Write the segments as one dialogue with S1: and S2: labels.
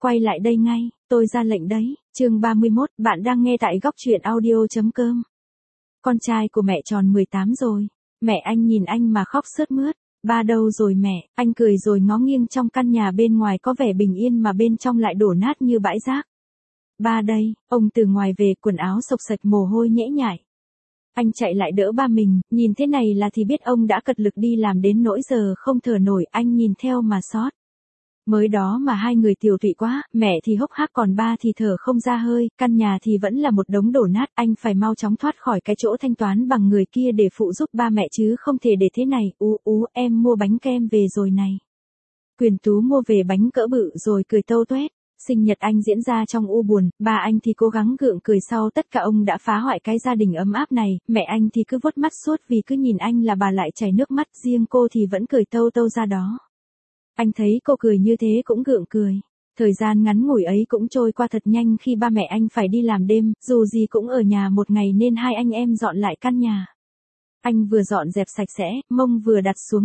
S1: quay lại đây ngay, tôi ra lệnh đấy. Chương 31, bạn đang nghe tại góc truyện audio.com. Con trai của mẹ tròn 18 rồi. Mẹ anh nhìn anh mà khóc sướt mướt. Ba đâu rồi mẹ? Anh cười rồi ngó nghiêng trong căn nhà bên ngoài có vẻ bình yên mà bên trong lại đổ nát như bãi rác. Ba đây, ông từ ngoài về, quần áo xộc xạch, mồ hôi nhễ nhại. Anh chạy lại đỡ ba mình, nhìn thế này là thì biết ông đã cật lực đi làm đến nỗi giờ không thở nổi, anh nhìn theo mà xót. Mới đó mà hai người tiều tụy quá, mẹ thì hốc hác còn ba thì thở không ra hơi, căn nhà thì vẫn là một đống đổ nát, anh phải mau chóng thoát khỏi cái chỗ thanh toán bằng người kia để phụ giúp ba mẹ chứ không thể để thế này. Em mua bánh kem về rồi này. Quyền Tú mua về bánh cỡ bự rồi cười tâu tuét. Sinh nhật anh diễn ra trong u buồn, ba anh thì cố gắng gượng cười sau tất cả ông đã phá hoại cái gia đình ấm áp này, mẹ anh thì cứ vuốt mắt suốt vì cứ nhìn anh là bà lại chảy nước mắt, riêng cô thì vẫn cười tâu tâu ra đó. Anh thấy cô cười như thế cũng gượng cười. Thời gian ngắn ngủi ấy cũng trôi qua thật nhanh khi ba mẹ anh phải đi làm đêm, dù gì cũng ở nhà một ngày nên hai anh em dọn lại căn nhà. Anh vừa dọn dẹp sạch sẽ, mông vừa đặt xuống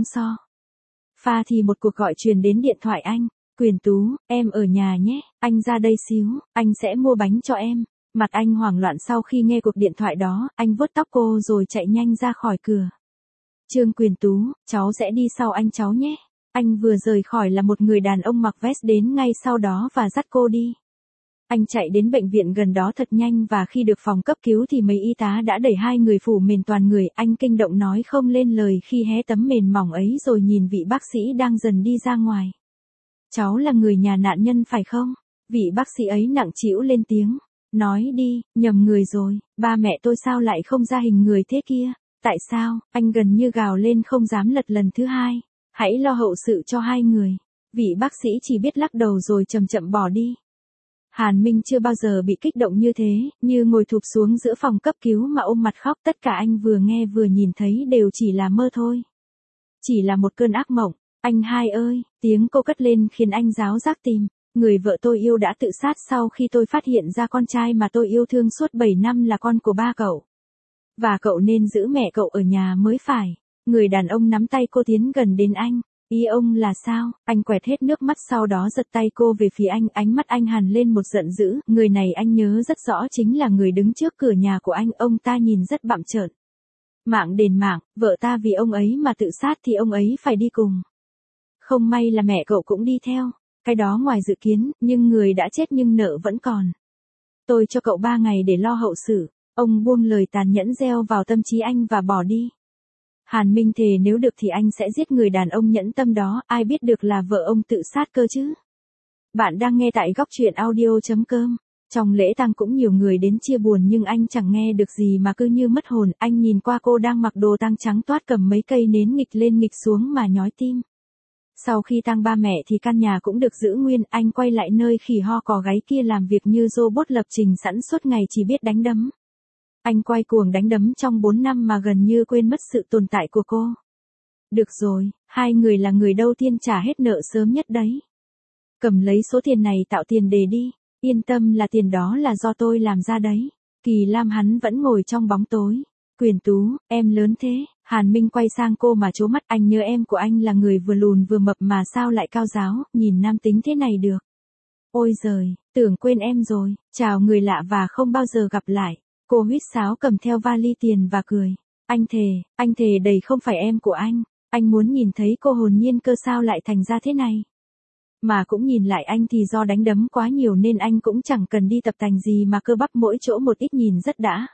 S1: pha thì một cuộc gọi truyền đến điện thoại anh. Quyền Tú, em ở nhà nhé, anh ra đây xíu, anh sẽ mua bánh cho em. Mặt anh hoảng loạn sau khi nghe cuộc điện thoại đó, anh vuốt tóc cô rồi chạy nhanh ra khỏi cửa. Trương Quyền Tú, cháu sẽ đi sau anh cháu nhé. Anh vừa rời khỏi là một người đàn ông mặc vest đến ngay sau đó và dắt cô đi. Anh chạy đến bệnh viện gần đó thật nhanh và khi được phòng cấp cứu thì mấy y tá đã đẩy hai người phủ mền toàn người. Anh kinh động nói không lên lời khi hé tấm mền mỏng ấy rồi nhìn vị bác sĩ đang dần đi ra ngoài. Cháu là người nhà nạn nhân phải không? Vị bác sĩ ấy nặng trĩu lên tiếng. Nói đi, nhầm người rồi, ba mẹ tôi sao lại không ra hình người thế kia? Tại sao? Anh gần như gào lên không dám lật lần thứ hai. Hãy lo hậu sự cho hai người. Vị bác sĩ chỉ biết lắc đầu rồi chậm chậm bỏ đi. Hàn Minh chưa bao giờ bị kích động như thế, như ngồi thụp xuống giữa phòng cấp cứu mà ôm mặt khóc. Tất cả anh vừa nghe vừa nhìn thấy đều chỉ là mơ thôi. Chỉ là một cơn ác mộng. Anh hai ơi, tiếng cô cất lên khiến anh ráo rác tim. Người vợ tôi yêu đã tự sát sau khi tôi phát hiện ra con trai mà tôi yêu thương suốt 7 năm là con của ba cậu. Và cậu nên giữ mẹ cậu ở nhà mới phải. Người đàn ông nắm tay cô tiến gần đến anh. Ý ông là sao? Anh quẹt hết nước mắt sau đó giật tay cô về phía anh. Ánh mắt anh hằn lên một giận dữ. Người này anh nhớ rất rõ chính là người đứng trước cửa nhà của anh. Ông ta nhìn rất bặm trợn. Mạng đền mạng, vợ ta vì ông ấy mà tự sát thì ông ấy phải đi cùng. Không may là mẹ cậu cũng đi theo. Cái đó ngoài dự kiến, nhưng người đã chết nhưng nợ vẫn còn. Tôi cho cậu 3 ngày để lo hậu sự. Ông buông lời tàn nhẫn gieo vào tâm trí anh và bỏ đi. Hàn Minh thề nếu được thì anh sẽ giết người đàn ông nhẫn tâm đó, ai biết được là vợ ông tự sát cơ chứ. Bạn đang nghe tại góc truyện audio.com. Trong lễ tang cũng nhiều người đến chia buồn nhưng anh chẳng nghe được gì mà cứ như mất hồn. Anh nhìn qua cô đang mặc đồ tang trắng toát cầm mấy cây nến nghịch lên nghịch xuống mà nhói tim. Sau khi tang ba mẹ thì căn nhà cũng được giữ nguyên, anh quay lại nơi khỉ ho cò gáy kia làm việc như robot lập trình sẵn suốt ngày chỉ biết đánh đấm. Anh quay cuồng đánh đấm trong 4 năm mà gần như quên mất sự tồn tại của cô. Được rồi, hai người là người đầu tiên trả hết nợ sớm nhất đấy. Cầm lấy số tiền này tạo tiền đề đi, yên tâm là tiền đó là do tôi làm ra đấy. Kỳ Lam hắn vẫn ngồi trong bóng tối. Quyền Tú, em lớn thế. Hàn Minh quay sang cô mà trố mắt, anh nhớ em của anh là người vừa lùn vừa mập mà sao lại cao ráo, nhìn nam tính thế này được. Ôi giời, tưởng quên em rồi, chào người lạ và không bao giờ gặp lại. Cô huýt sáo cầm theo vali tiền và cười. Anh thề đây không phải em của anh muốn nhìn thấy cô hồn nhiên cơ sao lại thành ra thế này. Mà cũng nhìn lại anh thì do đánh đấm quá nhiều nên anh cũng chẳng cần đi tập tành gì mà cơ bắp mỗi chỗ một ít nhìn rất đã.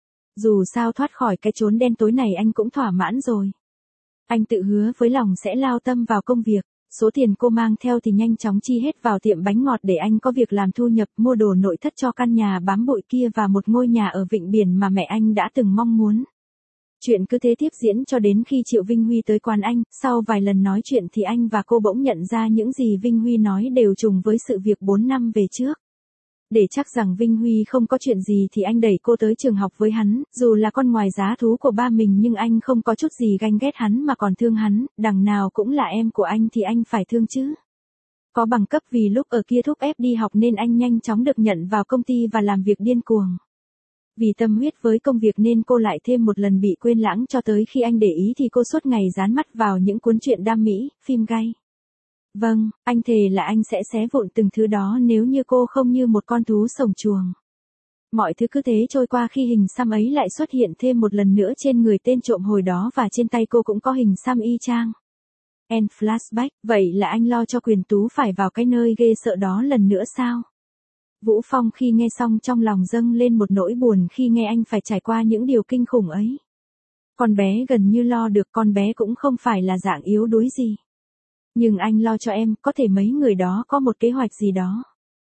S1: Dù sao thoát khỏi cái chốn đen tối này anh cũng thỏa mãn rồi. Anh tự hứa với lòng sẽ lao tâm vào công việc. Số tiền cô mang theo thì nhanh chóng chi hết vào tiệm bánh ngọt để anh có việc làm thu nhập, mua đồ nội thất cho căn nhà bám bụi kia và một ngôi nhà ở vịnh biển mà mẹ anh đã từng mong muốn. Chuyện cứ thế tiếp diễn cho đến khi Triệu Vinh Huy tới quán anh, sau vài lần nói chuyện thì anh và cô bỗng nhận ra những gì Vinh Huy nói đều trùng với sự việc 4 năm về trước. Để chắc rằng Vinh Huy không có chuyện gì thì anh đẩy cô tới trường học với hắn, dù là con ngoài giá thú của ba mình nhưng anh không có chút gì ganh ghét hắn mà còn thương hắn, đằng nào cũng là em của anh thì anh phải thương chứ. Có bằng cấp vì lúc ở kia thúc ép đi học nên anh nhanh chóng được nhận vào công ty và làm việc điên cuồng. Vì tâm huyết với công việc nên cô lại thêm một lần bị quên lãng cho tới khi anh để ý thì cô suốt ngày dán mắt vào những cuốn truyện đam mỹ, phim gay. Vâng, anh thề là anh sẽ xé vụn từng thứ đó nếu như cô không như một con thú sổng chuồng. Mọi thứ cứ thế trôi qua khi hình xăm ấy lại xuất hiện thêm một lần nữa trên người tên trộm hồi đó và trên tay cô cũng có hình xăm y chang. End flashback, vậy là anh lo cho Quyền Tú phải vào cái nơi ghê sợ đó lần nữa sao? Vũ Phong khi nghe xong trong lòng dâng lên một nỗi buồn khi nghe anh phải trải qua những điều kinh khủng ấy. Con bé gần như lo được, con bé cũng không phải là dạng yếu đuối gì. Nhưng anh lo cho em, có thể mấy người đó có một kế hoạch gì đó.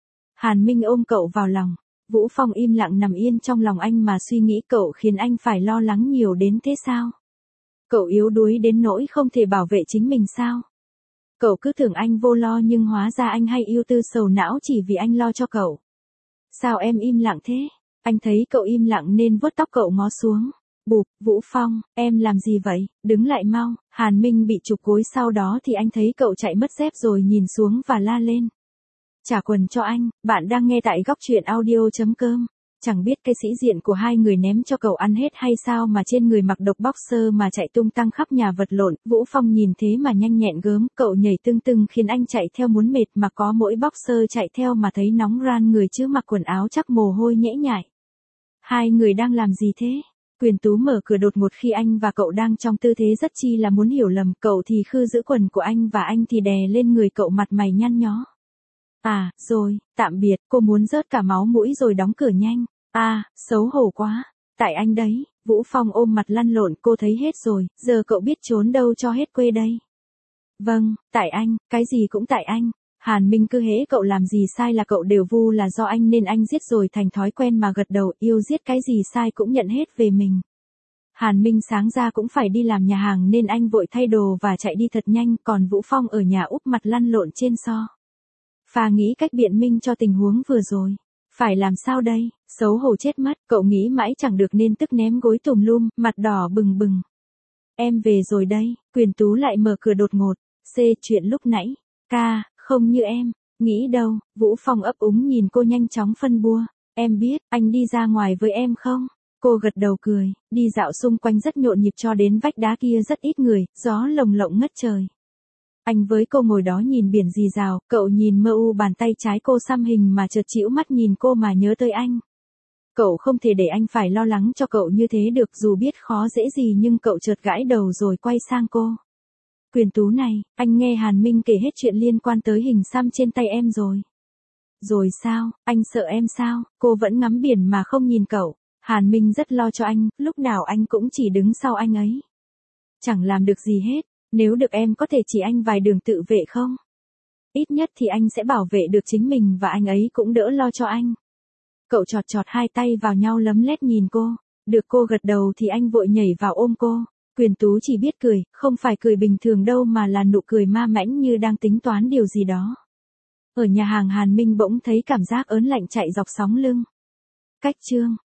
S1: Hàn Minh ôm cậu vào lòng. Vũ Phong im lặng nằm yên trong lòng anh mà suy nghĩ, cậu khiến anh phải lo lắng nhiều đến thế sao? Cậu yếu đuối đến nỗi không thể bảo vệ chính mình sao? Cậu cứ tưởng anh vô lo nhưng hóa ra anh hay ưu tư sầu não chỉ vì anh lo cho cậu. Sao em im lặng thế? Anh thấy cậu im lặng nên vuốt tóc cậu ngó xuống. Bụp, Vũ Phong, em làm gì vậy? Đứng lại mau. Hàn Minh bị trục gối, sau đó thì anh thấy cậu chạy mất dép rồi nhìn xuống và la lên. Trả quần cho anh. Bạn đang nghe tại góc truyện audio.com. Chẳng biết cái sĩ diện của hai người ném cho cậu ăn hết hay sao mà trên người mặc độc boxer mà chạy tung tăng khắp nhà vật lộn. Vũ Phong nhìn thế mà nhanh nhẹn gớm, cậu nhảy tưng tưng khiến anh chạy theo muốn mệt, mà có mỗi boxer chạy theo mà thấy nóng ran người chứ mặc quần áo chắc mồ hôi nhễ nhại. Hai người đang làm gì thế? Quyền Tú mở cửa đột ngột khi anh và cậu đang trong tư thế rất chi là muốn hiểu lầm, cậu thì khư giữ quần của anh và anh thì đè lên người cậu, mặt mày nhăn nhó. À, rồi, tạm biệt, cô muốn rớt cả máu mũi rồi đóng cửa nhanh. À, xấu hổ quá. Tại anh đấy. Vũ Phong ôm mặt lăn lộn, cô thấy hết rồi, giờ cậu biết trốn đâu cho hết quê đây. Vâng, tại anh, cái gì cũng tại anh. Hàn Minh cứ hễ cậu làm gì sai là cậu đều vu là do anh nên anh giết rồi thành thói quen mà gật đầu, yêu giết, cái gì sai cũng nhận hết về mình. Hàn Minh sáng ra cũng phải đi làm nhà hàng nên anh vội thay đồ và chạy đi thật nhanh, còn Vũ Phong ở nhà úp mặt lăn lộn trên sofa nghĩ cách biện minh cho tình huống vừa rồi. Phải làm sao đây, xấu hổ chết mất, cậu nghĩ mãi chẳng được nên tức ném gối tùm lum, mặt đỏ bừng bừng. Em về rồi đây. Quyền Tú lại mở cửa đột ngột. Chuyện lúc nãy. Không như em nghĩ đâu. Vũ Phong ấp úng nhìn cô nhanh chóng phân bua. Em biết, anh đi ra ngoài với em không? Cô gật đầu cười, đi dạo xung quanh rất nhộn nhịp cho đến vách đá kia rất ít người, gió lồng lộng ngất trời. Anh với cô ngồi đó nhìn biển rì rào, cậu nhìn mơ u bàn tay trái cô xăm hình mà chợt chĩu mắt nhìn cô mà nhớ tới anh. Cậu không thể để anh phải lo lắng cho cậu như thế được, dù biết khó dễ gì nhưng cậu chợt gãi đầu rồi quay sang cô. Quyền Tú này, anh nghe Hàn Minh kể hết chuyện liên quan tới hình xăm trên tay em rồi. Rồi sao, anh sợ em sao? Cô vẫn ngắm biển mà không nhìn cậu. Hàn Minh rất lo cho anh, lúc nào anh cũng chỉ đứng sau anh ấy. Chẳng làm được gì hết, nếu được em có thể chỉ anh vài đường tự vệ không? Ít nhất thì anh sẽ bảo vệ được chính mình và anh ấy cũng đỡ lo cho anh. Cậu chọt chọt hai tay vào nhau lấm lét nhìn cô. Được cô gật đầu thì anh vội nhảy vào ôm cô. Quyền Tú chỉ biết cười, không phải cười bình thường đâu mà là nụ cười ma mãnh như đang tính toán điều gì đó. Ở nhà hàng Hàn Minh bỗng thấy cảm giác ớn lạnh chạy dọc sóng lưng. Cách chương